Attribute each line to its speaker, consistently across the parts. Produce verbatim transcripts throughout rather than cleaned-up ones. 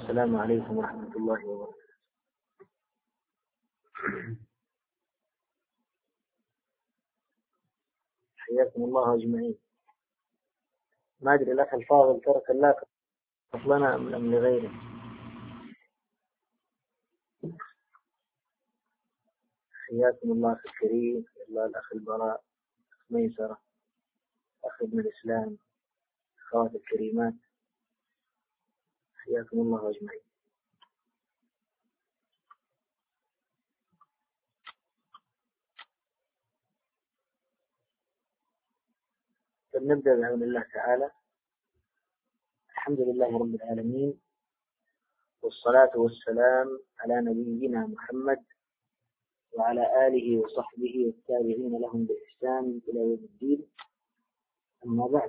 Speaker 1: السلام عليكم ورحمة الله وبركاته. حياكم الله أجمعين. ما أدري الأخ الفاضل ترك اللاقط لنا أم لغيره. حياكم الله أخي الكريم، الله الأخ البراء، ميسرة، أخ ابن الإسلام، أخوات الكريمات، حياكم الله أجمعين. فنبدأ بعون الله تعالى. الحمد لله رب العالمين، والصلاة والسلام على نبينا محمد وعلى آله وصحبه والتابعين لهم بإحسان إلى يوم الدين. أما بعد،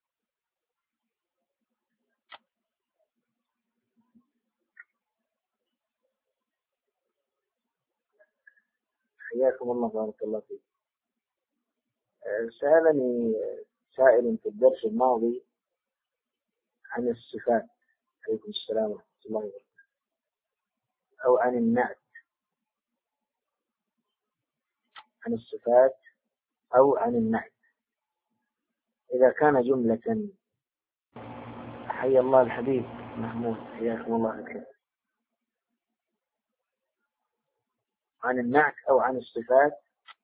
Speaker 1: حياكم الله بارك الله فيك. سألني سائل في الدرس الماضي عن الصفات، عليكم السلام ورحمة الله وبركاته، أو عن النعت، عن الصفات أو عن النعت إذا كان جملة. حي الله الحبيب محمود، حياكم الله بخير. عن النعت أو عن الصفات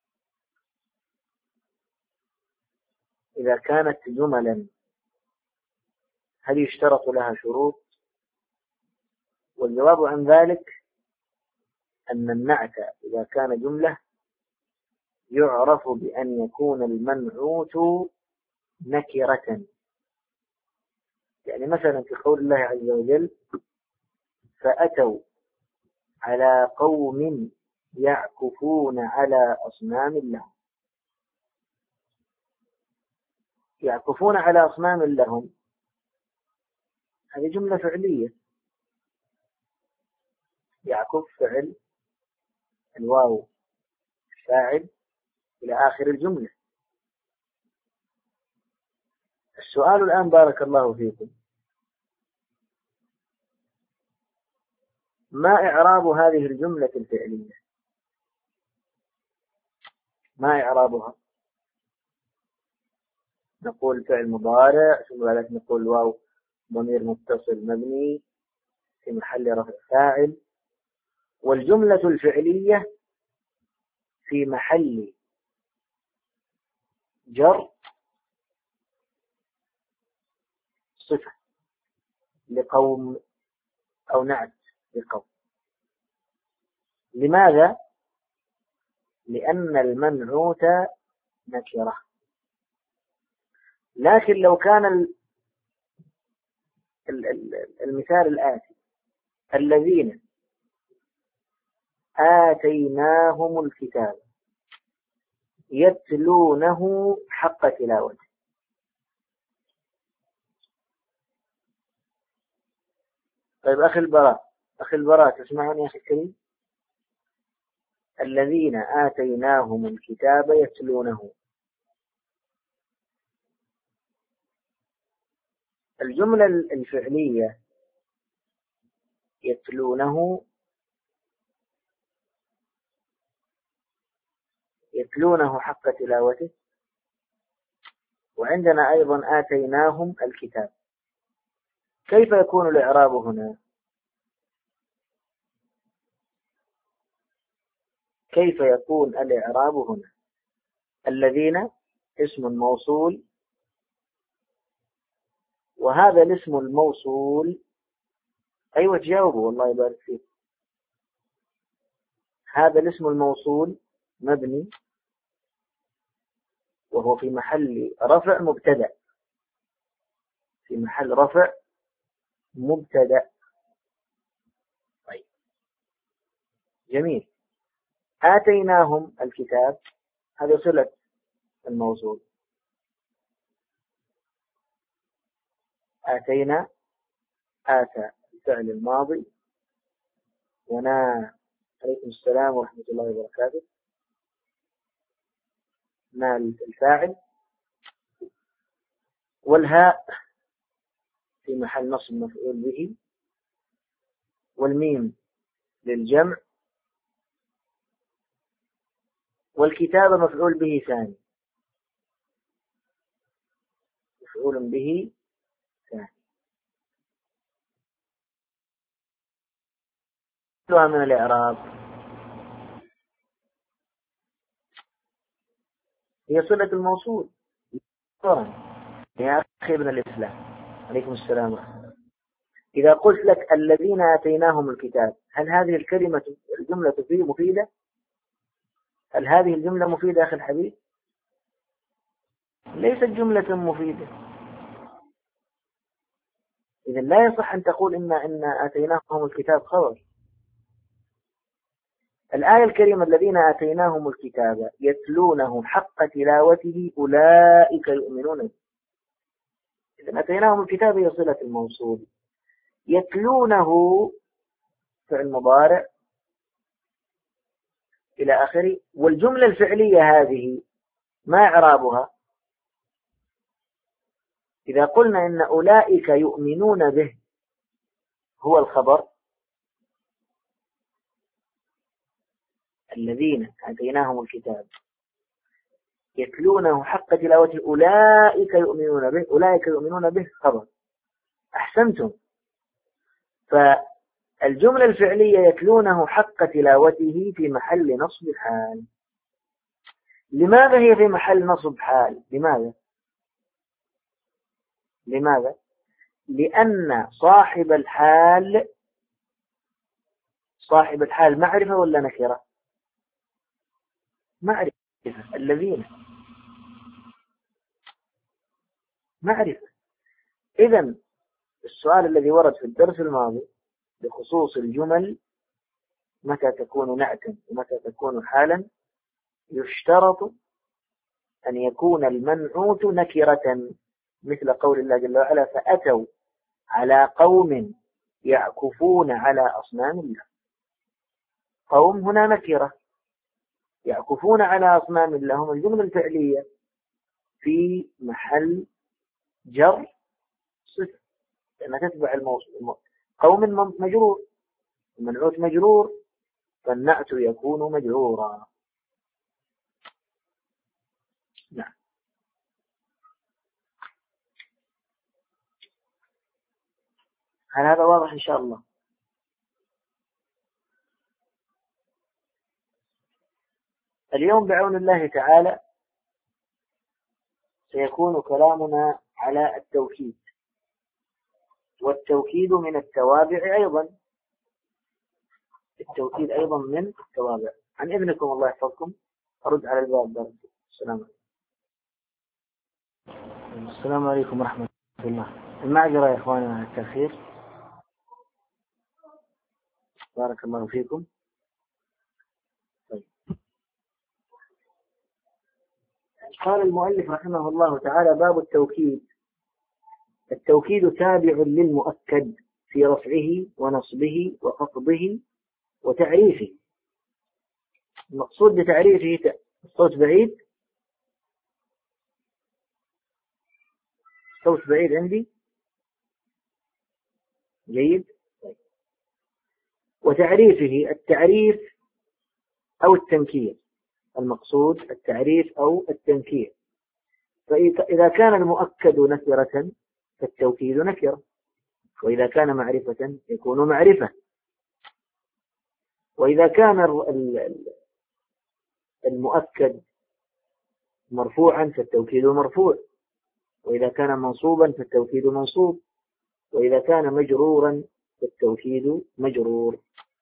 Speaker 1: إذا كانت جملا هل يشترط لها شروط؟ والجواب عن ذلك أن النعت إذا كان جملة يعرف بأن يكون المنعوت نكرة. يعني مثلا في قول الله عز وجل: فأتوا على قوم يعكفون على أصنام لهم. يعكفون على أصنام لهم، هذه جملة فعلية. يعكف فعل، الواو فاعل إلى آخر الجملة. السؤال الآن بارك الله فيكم: ما إعراب هذه الجملة الفعلية؟ ما إعرابها؟ نقول فعل مضارع، ثم بعد نقول واو ضمير متصل مبني في محل رفع فاعل، والجملة الفعلية في محل جر صفة لقوم أو نعت لقوم. لماذا؟ لأن المنعوت نكرة. لكن لو كان المثال الآتي: الذين آتيناهم الكتاب يتلونه حق تلاوته. طيب أخي البراء، أخي البراء تسمعني يا أخي الكريم؟ الذين آتيناهم الكتاب يتلونه، الجملة الفعلية يتلونه، يتلونه حق تلاوته، وعندنا أيضا آتيناهم الكتاب. كيف يكون الإعراب هنا؟ كيف يكون الإعراب هنا؟ الذين اسم موصول، وهذا الاسم الموصول، أيوة تجاوبوا والله يبارك فيك، هذا الاسم الموصول مبني وهو في محل رفع مبتدأ، في محل رفع مبتدأ. طيب جميل. آتيناهم الكتاب، هذا صلة الموصول. آتينا، آتى الفعل الماضي، ونا عليكم السلام ورحمة الله وبركاته، نال الفاعل، والهاء في محل نصب مفعول به، والميم للجمع، والكتابة مفعول به ثاني، مفعول به ثاني. من الإعراب هي صلة الموصول. يا أخي ابن الإسلام، عليكم السلام ورحمة الله. إذا قلت لك الذين آتيناهم الكتاب، هل هذه الكلمة الجملة فيه مفيدة؟ هل هذه الجملة مفيدة أخي الحبيب؟ ليست جملة مفيدة. إذا لا يصح أن تقول إن إن آتيناهم الكتاب خبر. الآية الكريمة الذين آتيناهم الكتاب يتلونه حق تلاوته أولئك يؤمنون به. إذا آتيناهم الكتاب هي صلة الموصول. يتلونه فعل مضارع إلى آخره. والجملة الفعلية هذه ما إعرابها؟ إذا قلنا إن أولئك يؤمنون به هو الخبر، الذين آتيناهم الكتاب يتلونه حق تلاوته أولئك يؤمنون به، أولئك يؤمنون به خبر. أحسنتم. فالجملة الفعلية يتلونه حق تلاوته في محل نصب حال. لماذا هي في محل نصب حال؟ لماذا؟ لماذا؟ لأن صاحب الحال صاحب الحال معرفة ولا نكرة؟ معرفة. الذين معرفة. إذن السؤال الذي ورد في الدرس الماضي بخصوص الجمل متى تكون نعتا ومتى تكون حالا، يشترط أن يكون المنعوت نكرة، مثل قول الله جل وعلا فأتوا على قوم يعكفون على أصنام الله. قوم هنا نكرة، يعكفون على أصنام الله هم الجملة الفعلية في محل جر صفر لأنها تتبع الموصول. قوم مجرور، المنعوت مجرور، فالنعت يكون مجرورا. نعم. هل هذا واضح إن شاء الله؟ اليوم بعون الله تعالى سيكون كلامنا على التوكيد، والتوكيد من التوابع أيضا، التوكيد أيضا من التوابع. عن ابنكم الله يحفظكم أرد على الباب بارك. السلام عليكم. السلام عليكم ورحمة الله. المعذرة يا إخواننا على التأخير، بارك الله فيكم. طيب. قال المؤلف رحمه الله تعالى باب التوكيد. التوكيد تابع للمؤكد في رفعه ونصبه وخفضه وتعريفه. المقصود بتعريفه الصوت بعيد، صوت بعيد عندي جيد. وتعريفه التعريف أو التنكير، المقصود التعريف أو التنكير. فإذا كان المؤكد نكرة فالتوكيد نكرة، وإذا كان معرفة يكون معرفة، وإذا كان المؤكد مرفوعا فالتوكيد مرفوع، وإذا كان منصوبا فالتوكيد منصوب، وإذا كان مجرورا فالتوكيد مجرور.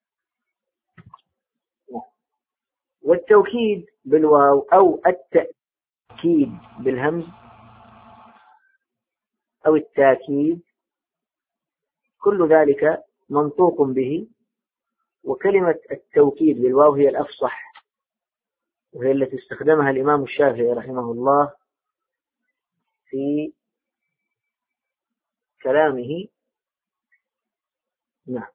Speaker 1: والتوكيد بالواو أو التأكيد بالهمز أو التأكيد كل ذلك منطوق به. وكلمة التوكيد بالواو هي الأفصح، وهي التي استخدمها الإمام الشافعي رحمه الله في كلامه. نعم.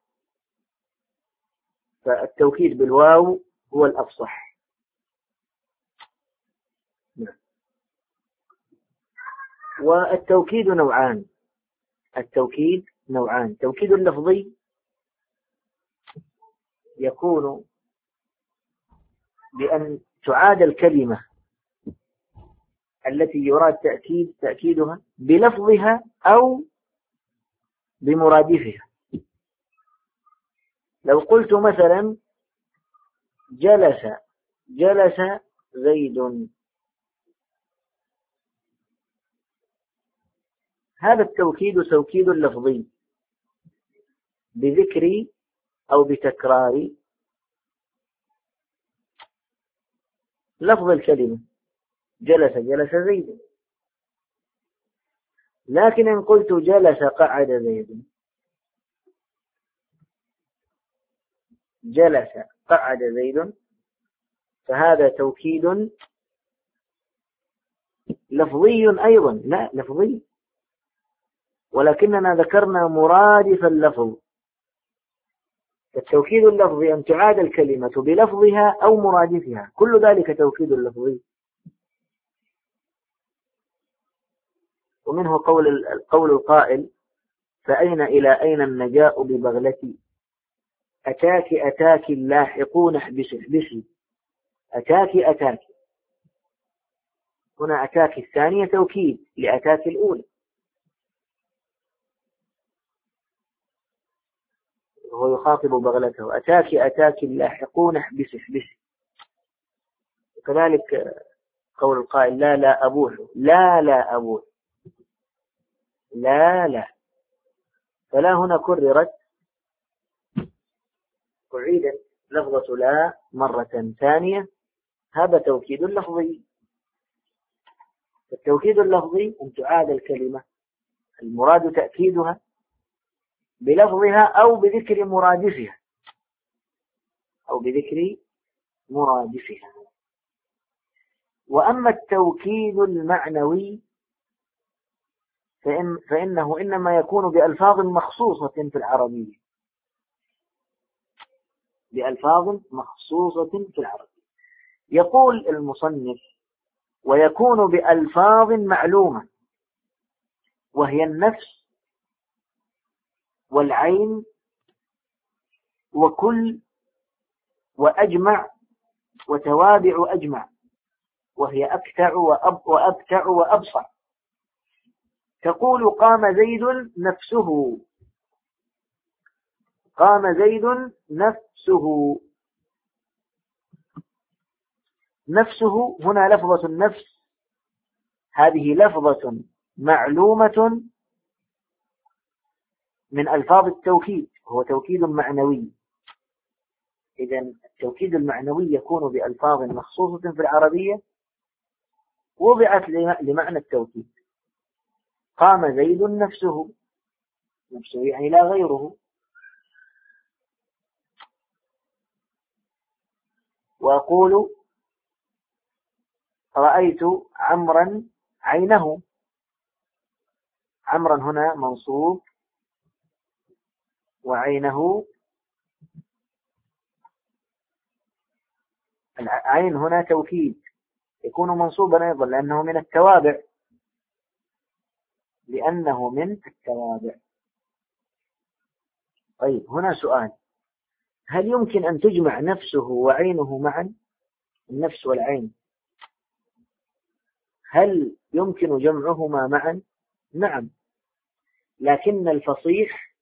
Speaker 1: فالتوكيد بالواو هو الأفصح. نعم. والتوكيد نوعان. التوكيد نوعان: توكيد لفظي يكون بأن تعاد الكلمة التي يراد تأكيد تأكيدها بلفظها أو بمرادفها. لو قلت مثلا جلس جلس زيد، هذا التوكيد توكيد لفظي بذكر أو بتكرار لفظ الكلمة جلس جلس زيد. لكن إن قلت جلس قعد زيد، جلس قعد زيد، فهذا توكيد لفظي أيضا، لا لفظي، ولكننا ذكرنا مرادف اللفظ. التوكيد اللفظي أن تعاد الكلمة بلفظها أو مرادفها، كل ذلك توكيد لفظي. ومنه قول القول القائل فأين إلى أين النجاء ببغلتي، أتاك أتاك اللاحقون احبسي احبسي، أتاك أتاك. هنا أتاك الثانية توكيد لأتاك الأولى، وهو يخاطب بغلته أتاك أتاك اللاحقون احبسي احبسي. وكذلك قول القائل لا لا أبوح، لا لا أبوح، لا لا. فلا هنا كررت أعيدت لفظة لا مرة ثانية، هذا توكيد لفظي. التوكيد اللفظي أن تعاد الكلمة المراد تأكيدها بلفظها أو بذكر مرادفها أو بذكر مرادفها. وأما التوكيد المعنوي فإن فإنه إنما يكون بألفاظ مخصوصة في العربية، بألفاظ مخصوصة في العربية. يقول المصنف ويكون بألفاظ معلومة، وهي النفس والعين وكل وأجمع وتوابع أجمع، وهي أكتع وأب وأبتع وأبصع. تقول قام زيد نفسه، قام زيد نفسه. نفسه هنا لفظة النفس، هذه لفظة معلومة من ألفاظ التوكيد، هو توكيد معنوي. إذن التوكيد المعنوي يكون بألفاظ مخصوصة في العربية وضعت لمعنى التوكيد. قام زيد نفسه، نفسه يعني لا غيره. وأقول رأيت عمرا عينه، عمرا هنا منصوب وعينه، العين هنا توكيد يكون منصوبا أيضا لأنه من التوابع، لأنه من التوابع. طيب هنا سؤال، هل يمكن أن تجمع نفسه وعينه معا؟ النفس والعين هل يمكن جمعهما معا؟ نعم، لكن الفصيح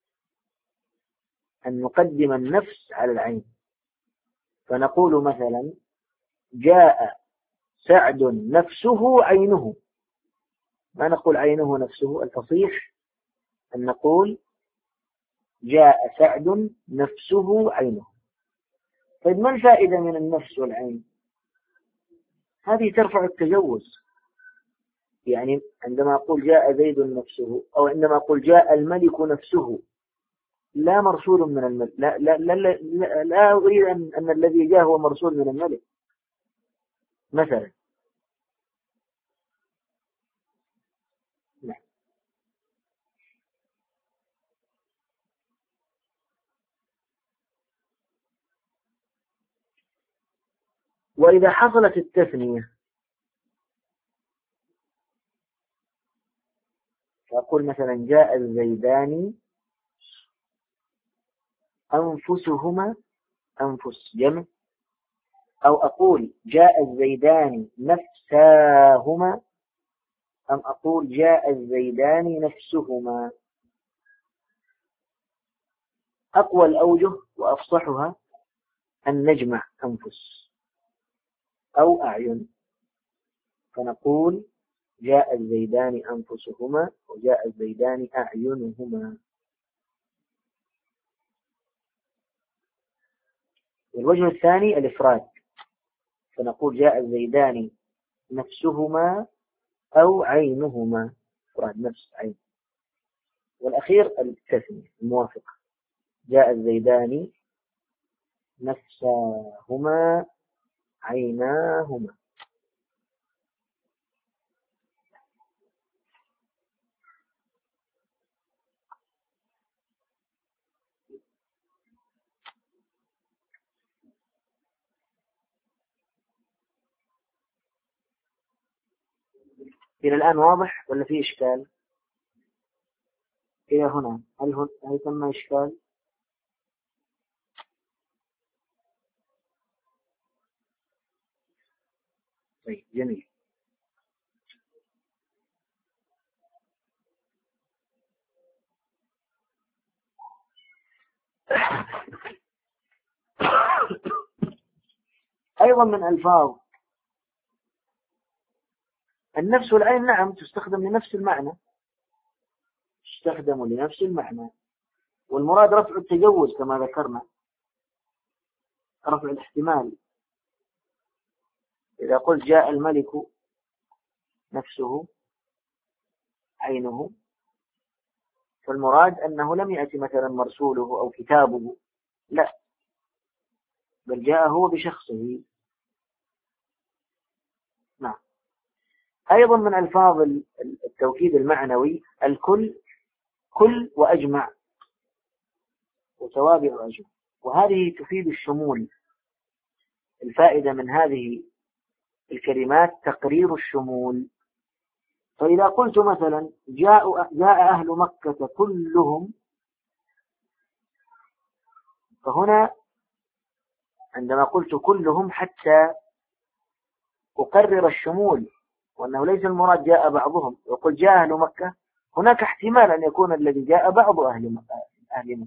Speaker 1: أن نقدم النفس على العين، فنقول مثلا جاء سعد نفسه عينه، ما نقول عينه نفسه. الفصيح أن نقول جاء سعد نفسه عينه. طيب ما الفائدة من النفس والعين؟ هذه ترفع التجوز، يعني عندما أقول جاء زيد نفسه أو عندما أقول جاء الملك نفسه، لا مرسول من الملك، لا, لا, لا, لا, لا, لا أريد أن, أن الذي جاء هو مرسول من الملك مثلا. لا. وإذا حصلت التثنية فأقول مثلا جاء الزيدان أنفسهما أنفس جمع، أو أقول جاء الزيدان نفساهما، أم أقول جاء الزيدان نفسهما. أقوى الأوجه وأفصحها أن نجمع أنفس أو أعين، فنقول جاء الزيدان أنفسهما وجاء الزيدان أعينهما. الوجه الثاني الإفراد، فنقول جاء الزيدان نفسهما أو عينهما، إفراد نفس عين. والأخير التثنية الموافقة، جاء الزيدان نفساهما عيناهما. إلى الآن واضح ولا في إشكال؟ إلى هنا هل هل, هل ثم إشكال؟ طيب جميل. أيضا من ألفاظ النفس والعين، نعم تستخدم لنفس المعنى، تستخدم لنفس المعنى، والمراد رفع التجوز كما ذكرنا، رفع الاحتمال. إذا قلت جاء الملك نفسه عينه، فالمراد أنه لم يأتي مثلا مرسوله أو كتابه، لا، بل جاء هو بشخصه. نعم. أيضا من ألفاظ التوكيد المعنوي الكل، كل وأجمع وتوابع أجمع، وهذه تفيد الشمول. الفائدة من هذه الكلمات تقرير الشمول. فإذا قلت مثلا جاء, جاء أهل مكة كلهم، فهنا عندما قلت كلهم حتى أقرر الشمول، وأنه ليس المراد جاء بعضهم. وقل جاء أهل مكة، هناك احتمال أن يكون الذي جاء بعض أهل مكة،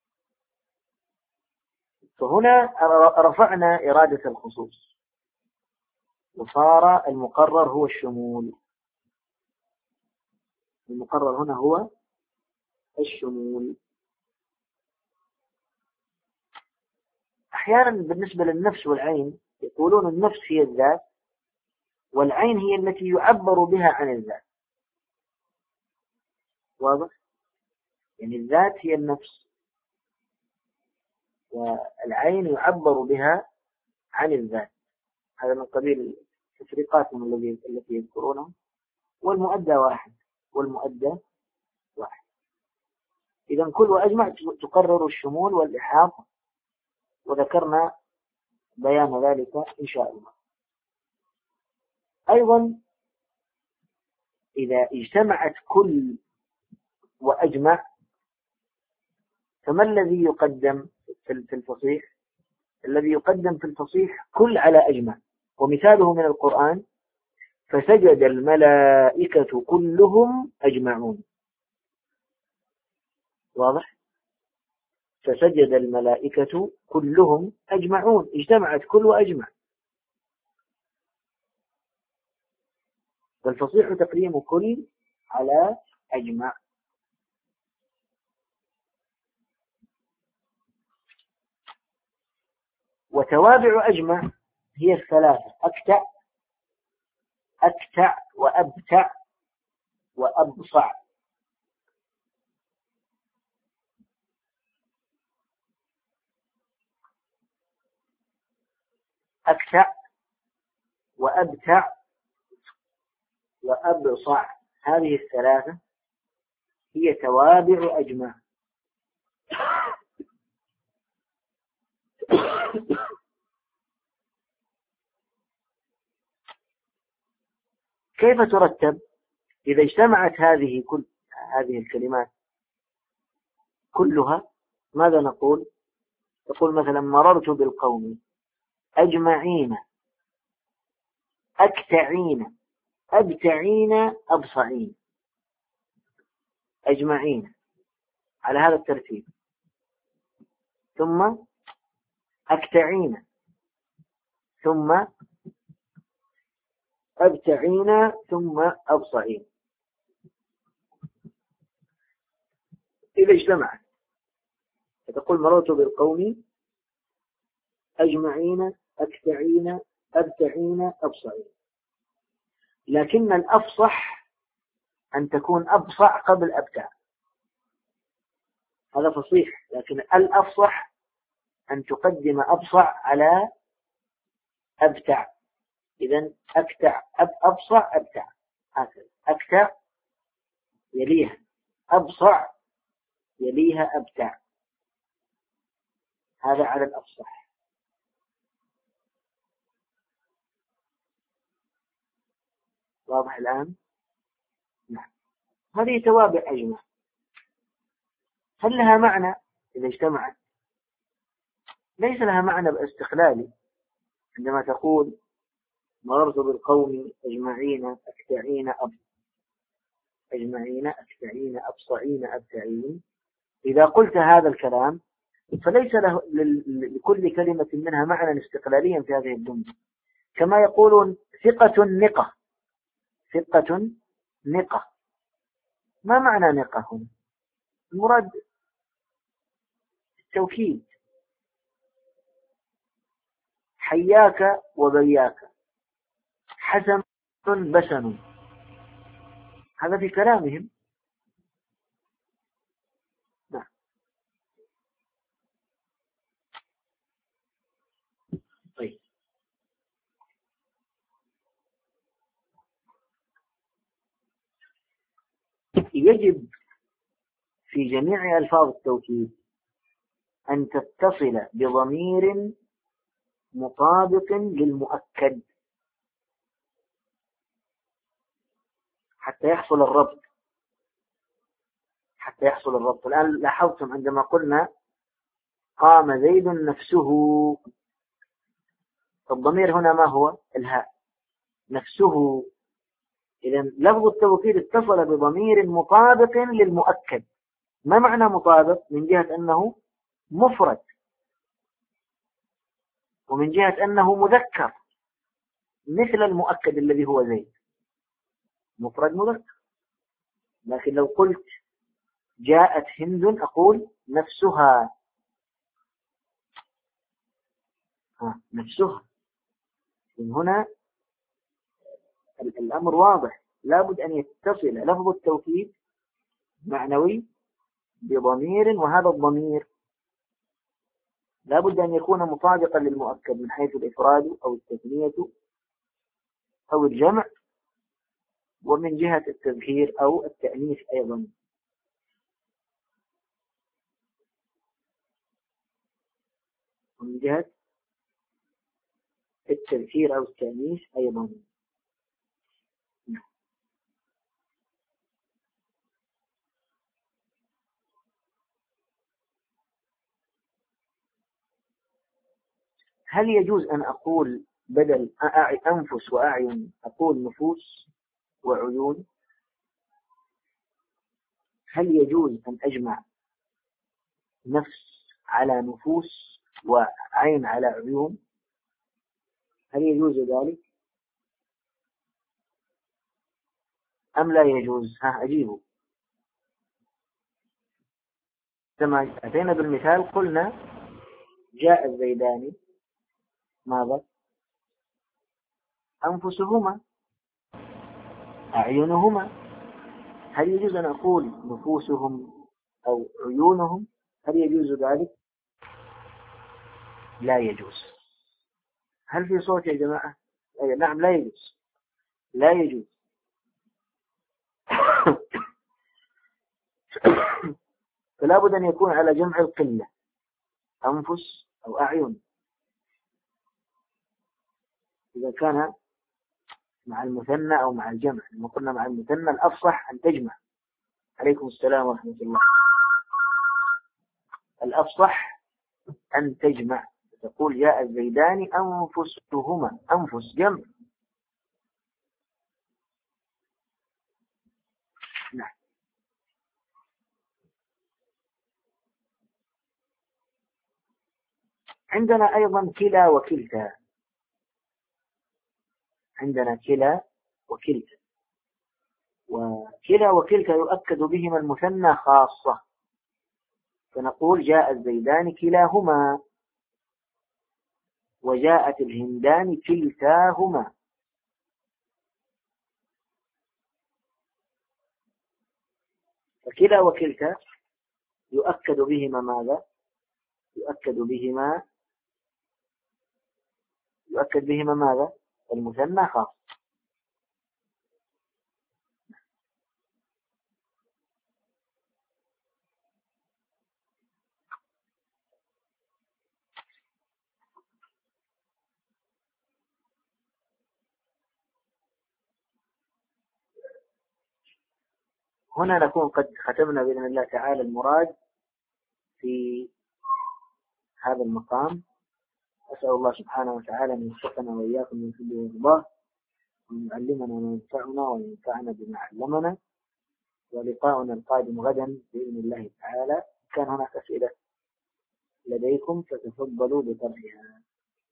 Speaker 1: فهنا رفعنا إرادة الخصوص وصار المقرر هو الشمول. المقرر هنا هو الشمول. أحيانا بالنسبة للنفس والعين يقولون النفس هي الذات، والعين هي التي يعبر بها عن الذات. واضح؟ يعني الذات هي النفس، والعين يعبر بها عن الذات. هذا من قبيل تفريقاتهم التي يذكرونها. والمؤدى واحد، والمؤدى واحد. إذا كل وأجمع تقرر الشمول والإحاطة، وذكرنا بيان ذلك إن شاء الله. أيضا إذا اجتمعت كل وأجمع، فما الذي يقدم في الفصيح؟ الذي يقدم في الفصيح كل على أجمع، ومثاله من القرآن فسجد الملائكة كلهم أجمعون. واضح؟ فسجد الملائكة كلهم أجمعون، اجتمعت كل وأجمع. فالفصيح تقديم كل على أجمع. وتوابع أجمع هي الثلاثة: أكتع أكتع وأبتع وأبصع. أكتع وأبتع وأبصع، هذه الثلاثة هي توابع أجمع. كيف ترتب؟ إذا اجتمعت هذه كل هذه الكلمات كلها، ماذا نقول؟ تقول مثلا مررت بالقوم أجمعين أكتعين أبتعين أبصعين، أجمعين على هذا الترتيب، ثم أكتعين، ثم أبتعين، ثم أبصعين. إذا اجتمعت فتقول مررت بالقوم أجمعين أكتعين أبتعين أبصعين. لكن الأفصح أن تكون أبصع قبل أبتع، هذا فصيح، لكن الأفصح أن تقدم أبصع على أبتع. إذن أكتع أب أبصع أبتع، هكذا أكتع يليها أبصع يليها أبتع، هذا على الأفصح. واضح الآن؟ نعم. هذه توابع أجمع، هل لها معنى إذا اجتمعت؟ ليس لها معنى باستقلالي. عندما تقول مررت بالقوم أجمعين أكتعين أب أجمعين أكتعين أبصعين أبتعين، إذا قلت هذا الكلام فليس له لكل كلمة منها معنى استقلاليا في هذه الجملة. كما يقولون ثقة نقة، ثقة نقة، ما معنى نقة هنا؟ المراد التوكيد. حياك وبياك، حسن بسن، هذا في كلامهم. نعم. طيب، يجب في جميع ألفاظ التوكيد أن تتصل بضمير مطابق للمؤكد حتى يحصل الربط، حتى يحصل الربط. الآن لاحظتم عندما قلنا قام زيد نفسه، الضمير هنا ما هو؟ الهاء، نفسه. إذن لفظ التوكيد اتصل بضمير مطابق للمؤكد. ما معنى مطابق؟ من جهة أنه مفرد، ومن جهة أنه مذكر مثل المؤكد الذي هو زيد، مفرد مذكر. لكن لو قلت جاءت هند أقول نفسها، ها نفسها. من هنا الأمر واضح، لابد أن يتصل لفظ التوكيد معنوي بضمير، وهذا الضمير لابد أن يكون مطابقا للمؤكد من حيث الإفراد أو التثنية أو الجمع، ومن جهة التذكير أو التأنيث أيضا. ومن جهة التذكير أو التأنيث أيضا. هل يجوز أن أقول بدل أنفس وأعين أقول نفوس وعيون؟ هل يجوز أن أجمع نفس على نفوس وعين على عيون؟ هل يجوز ذلك أم لا يجوز؟ ها أجيبه. كما أتينا بالمثال قلنا جاء الزيداني، ماذا؟ أنفسهما أعينهما. هل يجوز أن أقول نفوسهم أو عيونهم؟ هل يجوز ذلك؟ لا يجوز. هل في صوت يا جماعة؟ أي نعم، لا يجوز، لا يجوز. فلا بد أن يكون على جمع القلة، أنفس أو أعين. إذا كان مع المثنى أو مع الجمع، لما قلنا مع المثنى الأفصح أن تجمع. عليكم السلام ورحمة الله. الأفصح أن تجمع، تقول جاء الزيدان أنفسهما، أنفس جمع. نعم. عندنا أيضا كلا وكلتا، عندنا كلا وكلتا، وكلا وكلتا يؤكد بهما المثنى خاصة، فنقول جاء الزيدان كلاهما، وجاءت الهندان كلتاهما. فكلا وكلتا يؤكد بهما ماذا؟ يؤكد بهما يؤكد بهما ماذا؟ المثنى خاص. هنا نكون قد ختمنا بإذن الله تعالى المراد في هذا المقام. أسأل الله سبحانه وتعالى أن يوفقنا وإياكم من كل يرضاه، وأن يعلمنا ما ينفعنا وينفعنا بما علمنا. ولقاؤنا القادم غدا بإذن الله تعالى. كان هناك أسئلة لديكم فتفضلوا بطرحها.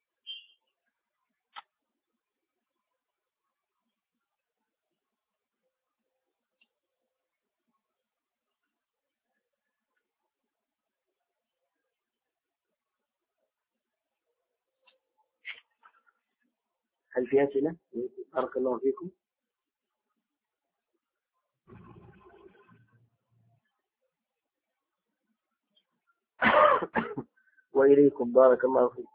Speaker 1: هل في أسئلة؟ بارك الله فيكم. وإليكم بارك الله فيكم.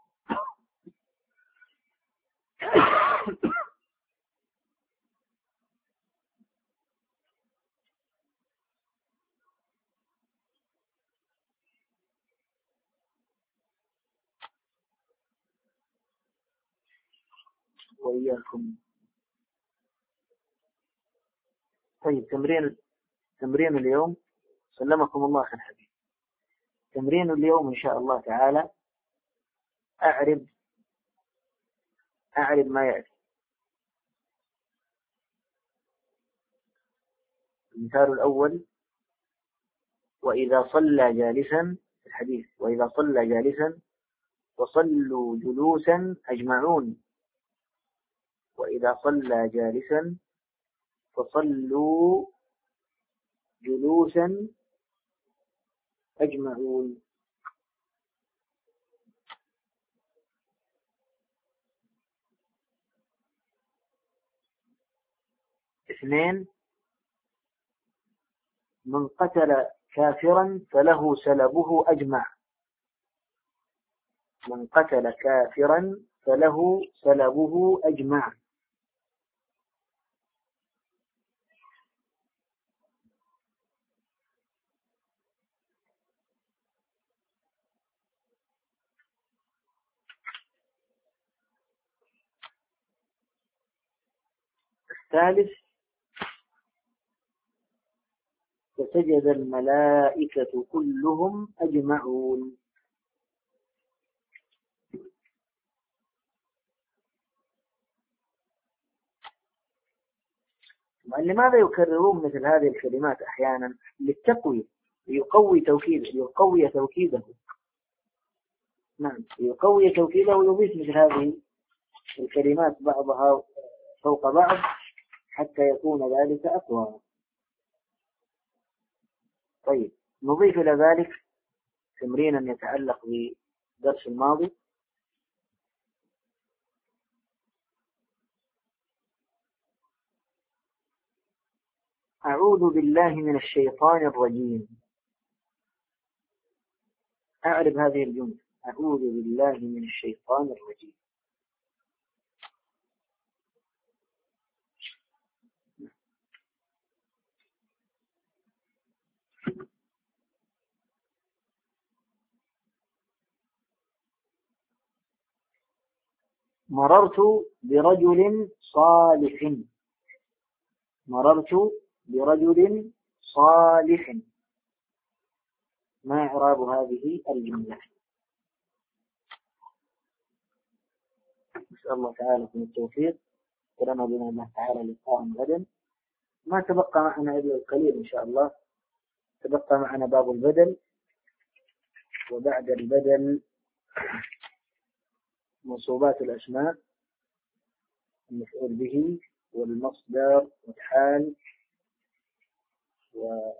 Speaker 1: وإياكم. طيب، تمرين تمرين اليوم. سلمكم الله خير حبيبي. تمرين اليوم إن شاء الله تعالى أعرب أعرب ما يأتي. المثال الأول: وإذا صلى جالسا، الحديث: وإذا صلى جالسا فصلوا جلوسا أجمعون. وإذا صلى جالسا فصلوا جلوسا أجمعون. اثنين: من قتل كافرا فله سلبه أجمع. من قتل كافرا فله سلبه أجمع. الثالث: فسجد الملائكة كلهم أجمعون. لماذا يكررون مثل هذه الكلمات أحيانا؟ للتقوية، ليقوي توكيده ليقوي توكيده نعم، ليقوي توكيده ويضيف مثل هذه الكلمات بعضها فوق بعض حتى يكون ذلك أقوى. طيب، نضيف إلى ذلك تمرينا يتعلق بالدرس الماضي. أعوذ بالله من الشيطان الرجيم. أعرف هذه الجملة: أعوذ بالله من الشيطان الرجيم. مررت برجل صالح. مررت برجل صالح. ما إعراب هذه الجملة؟ نسأل الله تعالى من التوفيق، ولنا بنا الله تعالى لقاء غدا. ما تبقى معنا إلا القليل إن شاء الله. تبقى معنا باب البدل، وبعد البدل منصوبات الأسماء، المفعول به والمصدر والحال وظرف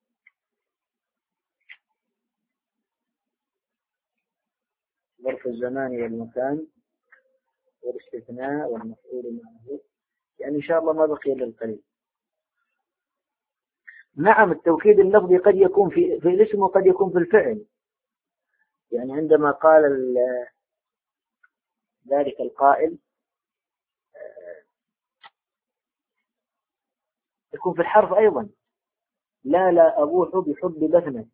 Speaker 1: الزمان والمكان والاستثناء والمفعول معه. يعني إن شاء الله ما بقي إلا القليل. نعم، التوكيد اللفظي قد يكون في في الاسم وقد يكون في الفعل. يعني عندما قال ذلك القائل يكون في الحرف أيضا. لا لا أبوح بحب بثنة،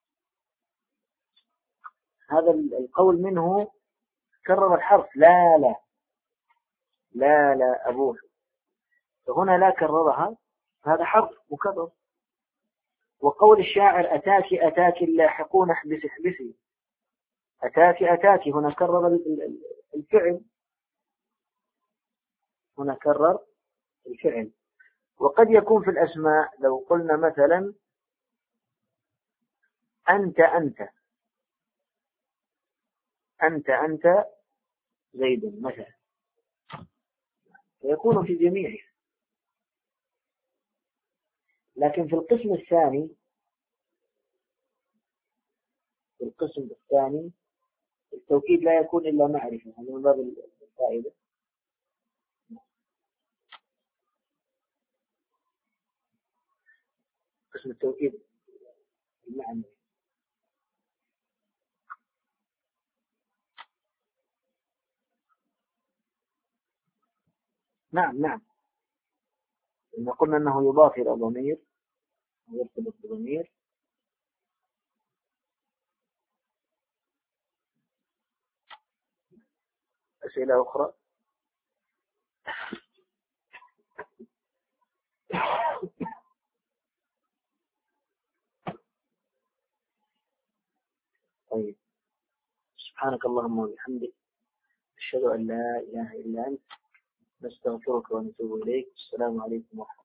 Speaker 1: هذا القول منه كرر الحرف لا لا لا لا أبوح، فهنا لا كررها، هذا حرف مكرر. وقول الشاعر أتاك أتاك اللاحقون احبس احبسي، أتاك أتاك هنا كرر الفعل، هنا كرر الفعل. وقد يكون في الأسماء لو قلنا مثلا أنت أنت أنت أنت زيد مثلا، فيكون في جميعه. لكن في القسم الثاني في القسم الثاني التوكيد لا يكون إلا معرفة، هذا من باب الفائدة. قسم التوكيد المعنى. نعم نعم، إن قلنا أنه يضاف إلى ضمير ويرتبط بضمير. أسئلة أخرى؟ طيب، سبحانك اللهم وبحمدك، أشهد أن لا إله إلا أنت، نستغفرك ونتوب إليك. السلام عليكم ورحمة الله.